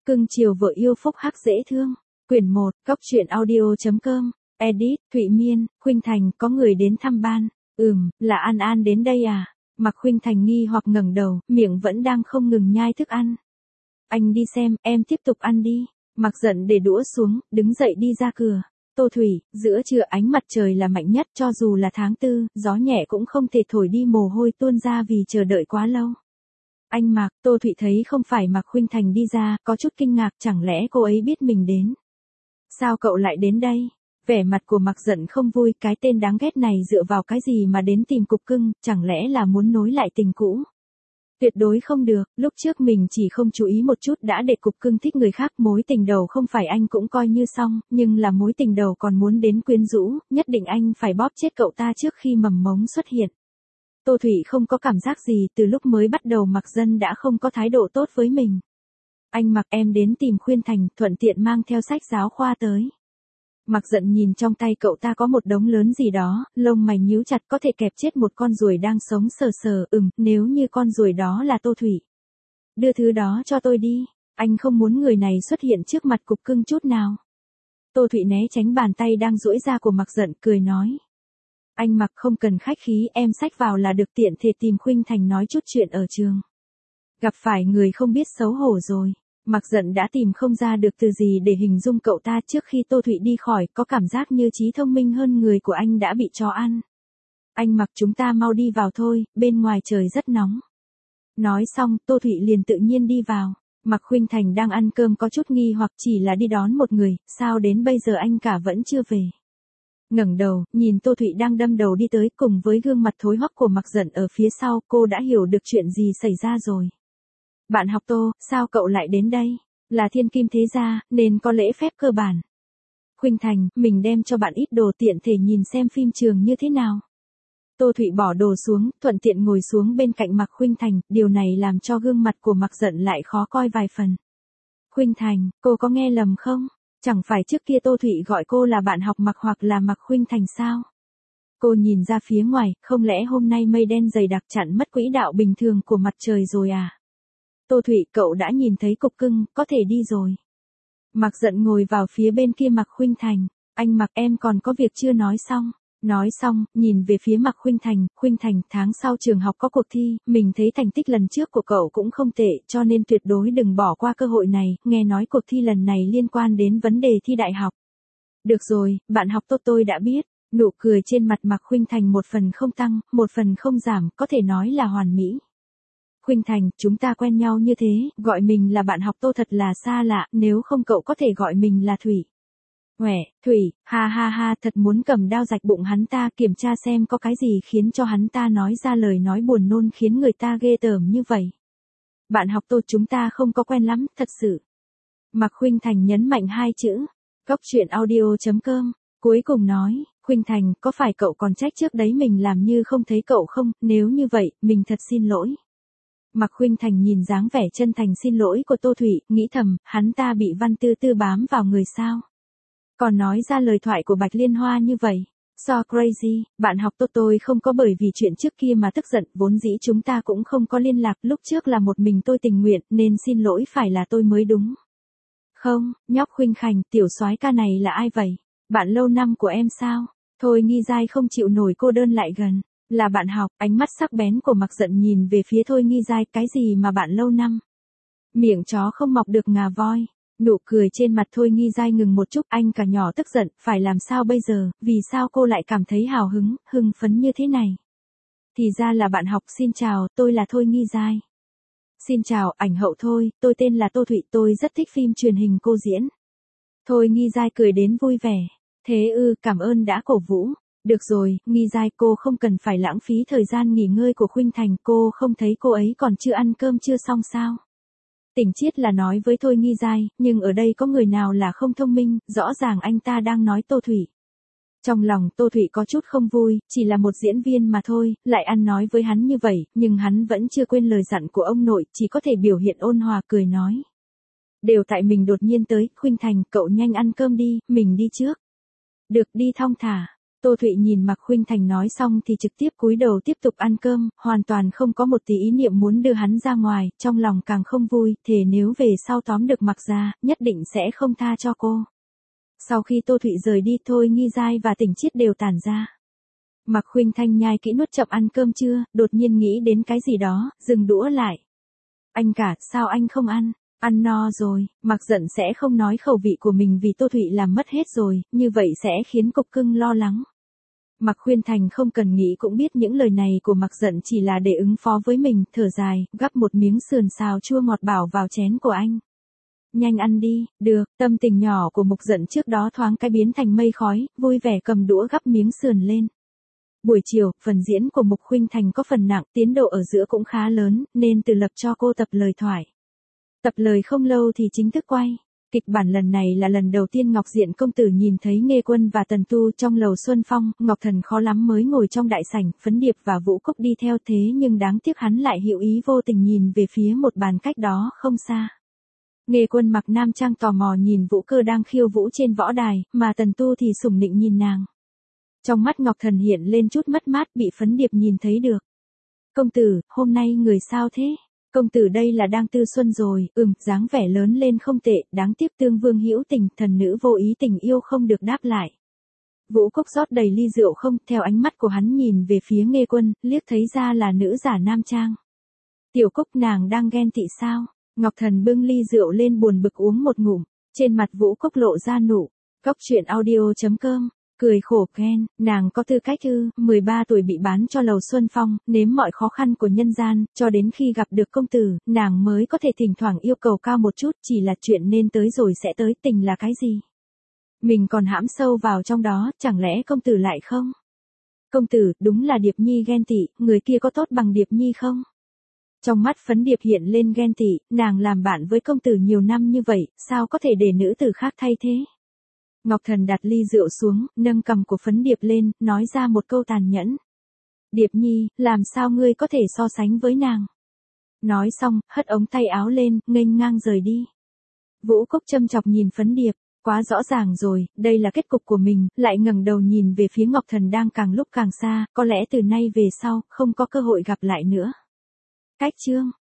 Cưng chiều vợ yêu phúc hắc dễ thương. Quyển 1, Cóc truyện audio.com. Edit, Thụy Miên, Khuynh Thành, có người đến thăm ban. Là An An đến đây à? Mạc Khuynh Thành nghi hoặc ngẩng đầu, miệng vẫn đang không ngừng nhai thức ăn. Anh đi xem, em tiếp tục ăn đi. Mạc giận để đũa xuống, đứng dậy đi ra cửa. Tô Thủy, giữa trưa ánh mặt trời là mạnh nhất, cho dù là tháng 4, gió nhẹ cũng không thể thổi đi mồ hôi tuôn ra vì chờ đợi quá lâu. Anh Mạc, Tô Thụy thấy không phải Mạc Khuynh Thành đi ra, có chút kinh ngạc, chẳng lẽ cô ấy biết mình đến. Sao cậu lại đến đây? Vẻ mặt của Mạc giận không vui, cái tên đáng ghét này dựa vào cái gì mà đến tìm Cục Cưng, chẳng lẽ là muốn nối lại tình cũ? Tuyệt đối không được, lúc trước mình chỉ không chú ý một chút đã để Cục Cưng thích người khác, mối tình đầu không phải anh cũng coi như xong, nhưng là mối tình đầu còn muốn đến quyến rũ, nhất định anh phải bóp chết cậu ta trước khi mầm mống xuất hiện. Tô Thủy không có cảm giác gì, từ lúc mới bắt đầu Mạc Dân đã không có thái độ tốt với mình. Anh Mạc, em đến tìm Khuyên Thành, thuận tiện mang theo sách giáo khoa tới. Mạc giận nhìn trong tay cậu ta có một đống lớn gì đó, lông mày nhíu chặt, có thể kẹp chết một con ruồi đang sống sờ sờ. Nếu như con ruồi đó là Tô Thủy. Đưa thứ đó cho tôi đi, anh không muốn người này xuất hiện trước mặt Cục Cưng chút nào. Tô Thủy né tránh bàn tay đang duỗi ra của Mạc giận, cười nói. Anh Mạc, không cần khách khí, em xách vào là được, tiện thể tìm Khuynh Thành nói chút chuyện ở trường. Gặp phải người không biết xấu hổ rồi. Mạc giận đã tìm không ra được từ gì để hình dung cậu ta. Trước khi Tô Thụy đi khỏi, có cảm giác như trí thông minh hơn người của anh đã bị chó ăn. Anh Mạc, chúng ta mau đi vào thôi, bên ngoài trời rất nóng. Nói xong, Tô Thụy liền tự nhiên đi vào. Mạc Khuynh Thành đang ăn cơm có chút nghi hoặc, chỉ là đi đón một người, sao đến bây giờ anh cả vẫn chưa về. Ngẩng đầu, nhìn Tô Thụy đang đâm đầu đi tới, cùng với gương mặt thối hoắc của Mạc giận ở phía sau, cô đã hiểu được chuyện gì xảy ra rồi. Bạn học Tô, sao cậu lại đến đây? Là thiên kim thế gia, nên có lễ phép cơ bản. Khuynh Thành, mình đem cho bạn ít đồ, tiện thể nhìn xem phim trường như thế nào. Tô Thụy bỏ đồ xuống, thuận tiện ngồi xuống bên cạnh Mạc Khuynh Thành, điều này làm cho gương mặt của Mạc giận lại khó coi vài phần. Khuynh Thành, cô có nghe lầm không? Chẳng phải trước kia Tô Thụy gọi cô là bạn học Mạc hoặc là Mạc Khuynh Thành sao? Cô nhìn ra phía ngoài, không lẽ hôm nay mây đen dày đặc chặn mất quỹ đạo bình thường của mặt trời rồi à? Tô Thụy, cậu đã nhìn thấy Cục Cưng, có thể đi rồi. Mạc giận ngồi vào phía bên kia Mạc Khuynh Thành. Anh Mạc, em còn có việc chưa nói xong. Nói xong, nhìn về phía Mạc Khuynh Thành, tháng sau trường học có cuộc thi, mình thấy thành tích lần trước của cậu cũng không tệ, cho nên tuyệt đối đừng bỏ qua cơ hội này, nghe nói cuộc thi lần này liên quan đến vấn đề thi đại học. Được rồi, bạn học Tô, tôi đã biết. Nụ cười trên mặt Mạc Khuynh Thành một phần không tăng, một phần không giảm, có thể nói là hoàn mỹ. Khuynh Thành, chúng ta quen nhau như thế, gọi mình là bạn học Tô thật là xa lạ, nếu không cậu có thể gọi mình là Thủy. Huệ, Thủy, ha ha ha, thật muốn cầm đao rạch bụng hắn ta, kiểm tra xem có cái gì khiến cho hắn ta nói ra lời nói buồn nôn khiến người ta ghê tởm như vậy. Bạn học Tô, chúng ta không có quen lắm, thật sự. Mạc Khuynh Thành nhấn mạnh hai chữ. Cóc truyện audio.com. Cuối cùng nói, Khuynh Thành, có phải cậu còn trách trước đấy mình làm như không thấy cậu không? Nếu như vậy, mình thật xin lỗi. Mạc Khuynh Thành nhìn dáng vẻ chân thành xin lỗi của Tô Thụy, nghĩ thầm, hắn ta bị Văn Tư Tư bám vào người sao? Còn nói ra lời thoại của Bạch Liên Hoa như vậy. So crazy, bạn học Tô, tôi không có bởi vì chuyện trước kia mà tức giận, vốn dĩ chúng ta cũng không có liên lạc, lúc trước là một mình tôi tình nguyện, nên xin lỗi phải là tôi mới đúng. Không, nhóc Khuynh Thành, tiểu soái ca này là ai vậy? Bạn lâu năm của em sao? Thôi Nghi Giai không chịu nổi cô đơn lại gần. Là bạn học, ánh mắt sắc bén của Mạc giận nhìn về phía Thôi Nghi Giai, cái gì mà bạn lâu năm? Miệng chó không mọc được ngà voi. Nụ cười trên mặt Thôi Nghi Giai ngừng một chút, anh cả nhỏ tức giận, phải làm sao bây giờ, vì sao cô lại cảm thấy hào hứng, hưng phấn như thế này? Thì ra là bạn học, xin chào, tôi là Thôi Nghi Giai. Xin chào, ảnh hậu Thôi, tôi tên là Tô Thụy, tôi rất thích phim truyền hình cô diễn. Thôi Nghi Giai cười đến vui vẻ. Thế cảm ơn đã cổ vũ. Được rồi, Nghi Giai, cô không cần phải lãng phí thời gian nghỉ ngơi của Khuynh Thành, cô không thấy cô ấy còn chưa ăn cơm chưa xong sao? Tỉnh Chiết là nói với Thôi Nghi Giai, nhưng ở đây có người nào là không thông minh, rõ ràng anh ta đang nói Tô Thụy. Trong lòng Tô Thụy có chút không vui, chỉ là một diễn viên mà thôi, lại ăn nói với hắn như vậy, nhưng hắn vẫn chưa quên lời dặn của ông nội, chỉ có thể biểu hiện ôn hòa cười nói. Đều tại mình đột nhiên tới, Khuynh Thành, cậu nhanh ăn cơm đi, mình đi trước. Được, đi thong thả. Tô Thụy nhìn Mạc Khuynh Thành nói xong thì trực tiếp cúi đầu tiếp tục ăn cơm, hoàn toàn không có một tí ý niệm muốn đưa hắn ra ngoài, trong lòng càng không vui, thề nếu về sau tóm được Mạc gia, nhất định sẽ không tha cho cô. Sau khi Tô Thụy rời đi Thôi Nghi Giai và Tỉnh Chiết đều tản ra. Mạc Khuynh Thành nhai kỹ nuốt chậm ăn cơm trưa, đột nhiên nghĩ đến cái gì đó, dừng đũa lại. Anh cả, sao anh không ăn? Ăn no rồi, Mạc Dận sẽ không nói khẩu vị của mình vì Tô Thụy làm mất hết rồi, như vậy sẽ khiến Cục Cưng lo lắng. Mạc Khuynh Thành không cần nghĩ cũng biết những lời này của Mạc Dận chỉ là để ứng phó với mình, thở dài, gắp một miếng sườn xào chua ngọt bảo vào chén của anh. Nhanh ăn đi, được, tâm tình nhỏ của Mục Dận trước đó thoáng cái biến thành mây khói, vui vẻ cầm đũa gắp miếng sườn lên. Buổi chiều, phần diễn của Mục Khuynh Thành có phần nặng, tiến độ ở giữa cũng khá lớn, nên từ lập cho cô tập lời thoại. Tập lời không lâu thì chính thức quay. Kịch bản lần này là lần đầu tiên Ngọc Diện công tử nhìn thấy Nghê Quân và Tần Tu trong lầu Xuân Phong, Ngọc Thần khó lắm mới ngồi trong đại sảnh, Phấn Điệp và Vũ Cúc đi theo thế nhưng đáng tiếc hắn lại hữu ý vô tình nhìn về phía một bàn cách đó không xa. Nghê Quân mặc nam trang tò mò nhìn Vũ Cơ đang khiêu vũ trên võ đài, mà Tần Tu thì sủng nịnh nhìn nàng. Trong mắt Ngọc Thần hiện lên chút mất mát bị Phấn Điệp nhìn thấy được. Công tử, hôm nay người sao thế? Công tử đây là đang tư xuân rồi, dáng vẻ lớn lên không tệ, đáng tiếc tương vương hữu tình, thần nữ vô ý tình yêu không được đáp lại. Vũ Cúc rót đầy ly rượu không, theo ánh mắt của hắn nhìn về phía Nghê Quân, liếc thấy ra là nữ giả nam trang. Tiểu Cúc nàng đang ghen tị sao? Ngọc Thần bưng ly rượu lên buồn bực uống một ngụm, trên mặt Vũ Cúc lộ ra nụ. Cóc truyện audio.com cười khổ khen, nàng có tư cách ư, 13 tuổi bị bán cho lầu Xuân Phong, nếm mọi khó khăn của nhân gian, cho đến khi gặp được công tử, nàng mới có thể thỉnh thoảng yêu cầu cao một chút, chỉ là chuyện nên tới rồi sẽ tới, tình là cái gì? Mình còn hãm sâu vào trong đó, chẳng lẽ công tử lại không? Công tử, đúng là Điệp Nhi ghen tị, người kia có tốt bằng Điệp Nhi không? Trong mắt Phấn Điệp hiện lên ghen tị, nàng làm bạn với công tử nhiều năm như vậy, sao có thể để nữ tử khác thay thế? Ngọc Thần đặt ly rượu xuống, nâng cằm của Phấn Điệp lên, nói ra một câu tàn nhẫn. Điệp Nhi, làm sao ngươi có thể so sánh với nàng? Nói xong, hất ống tay áo lên, nghênh ngang rời đi. Vũ Cúc châm chọc nhìn Phấn Điệp, quá rõ ràng rồi, đây là kết cục của mình, lại ngẩng đầu nhìn về phía Ngọc Thần đang càng lúc càng xa, có lẽ từ nay về sau, không có cơ hội gặp lại nữa. Cách chương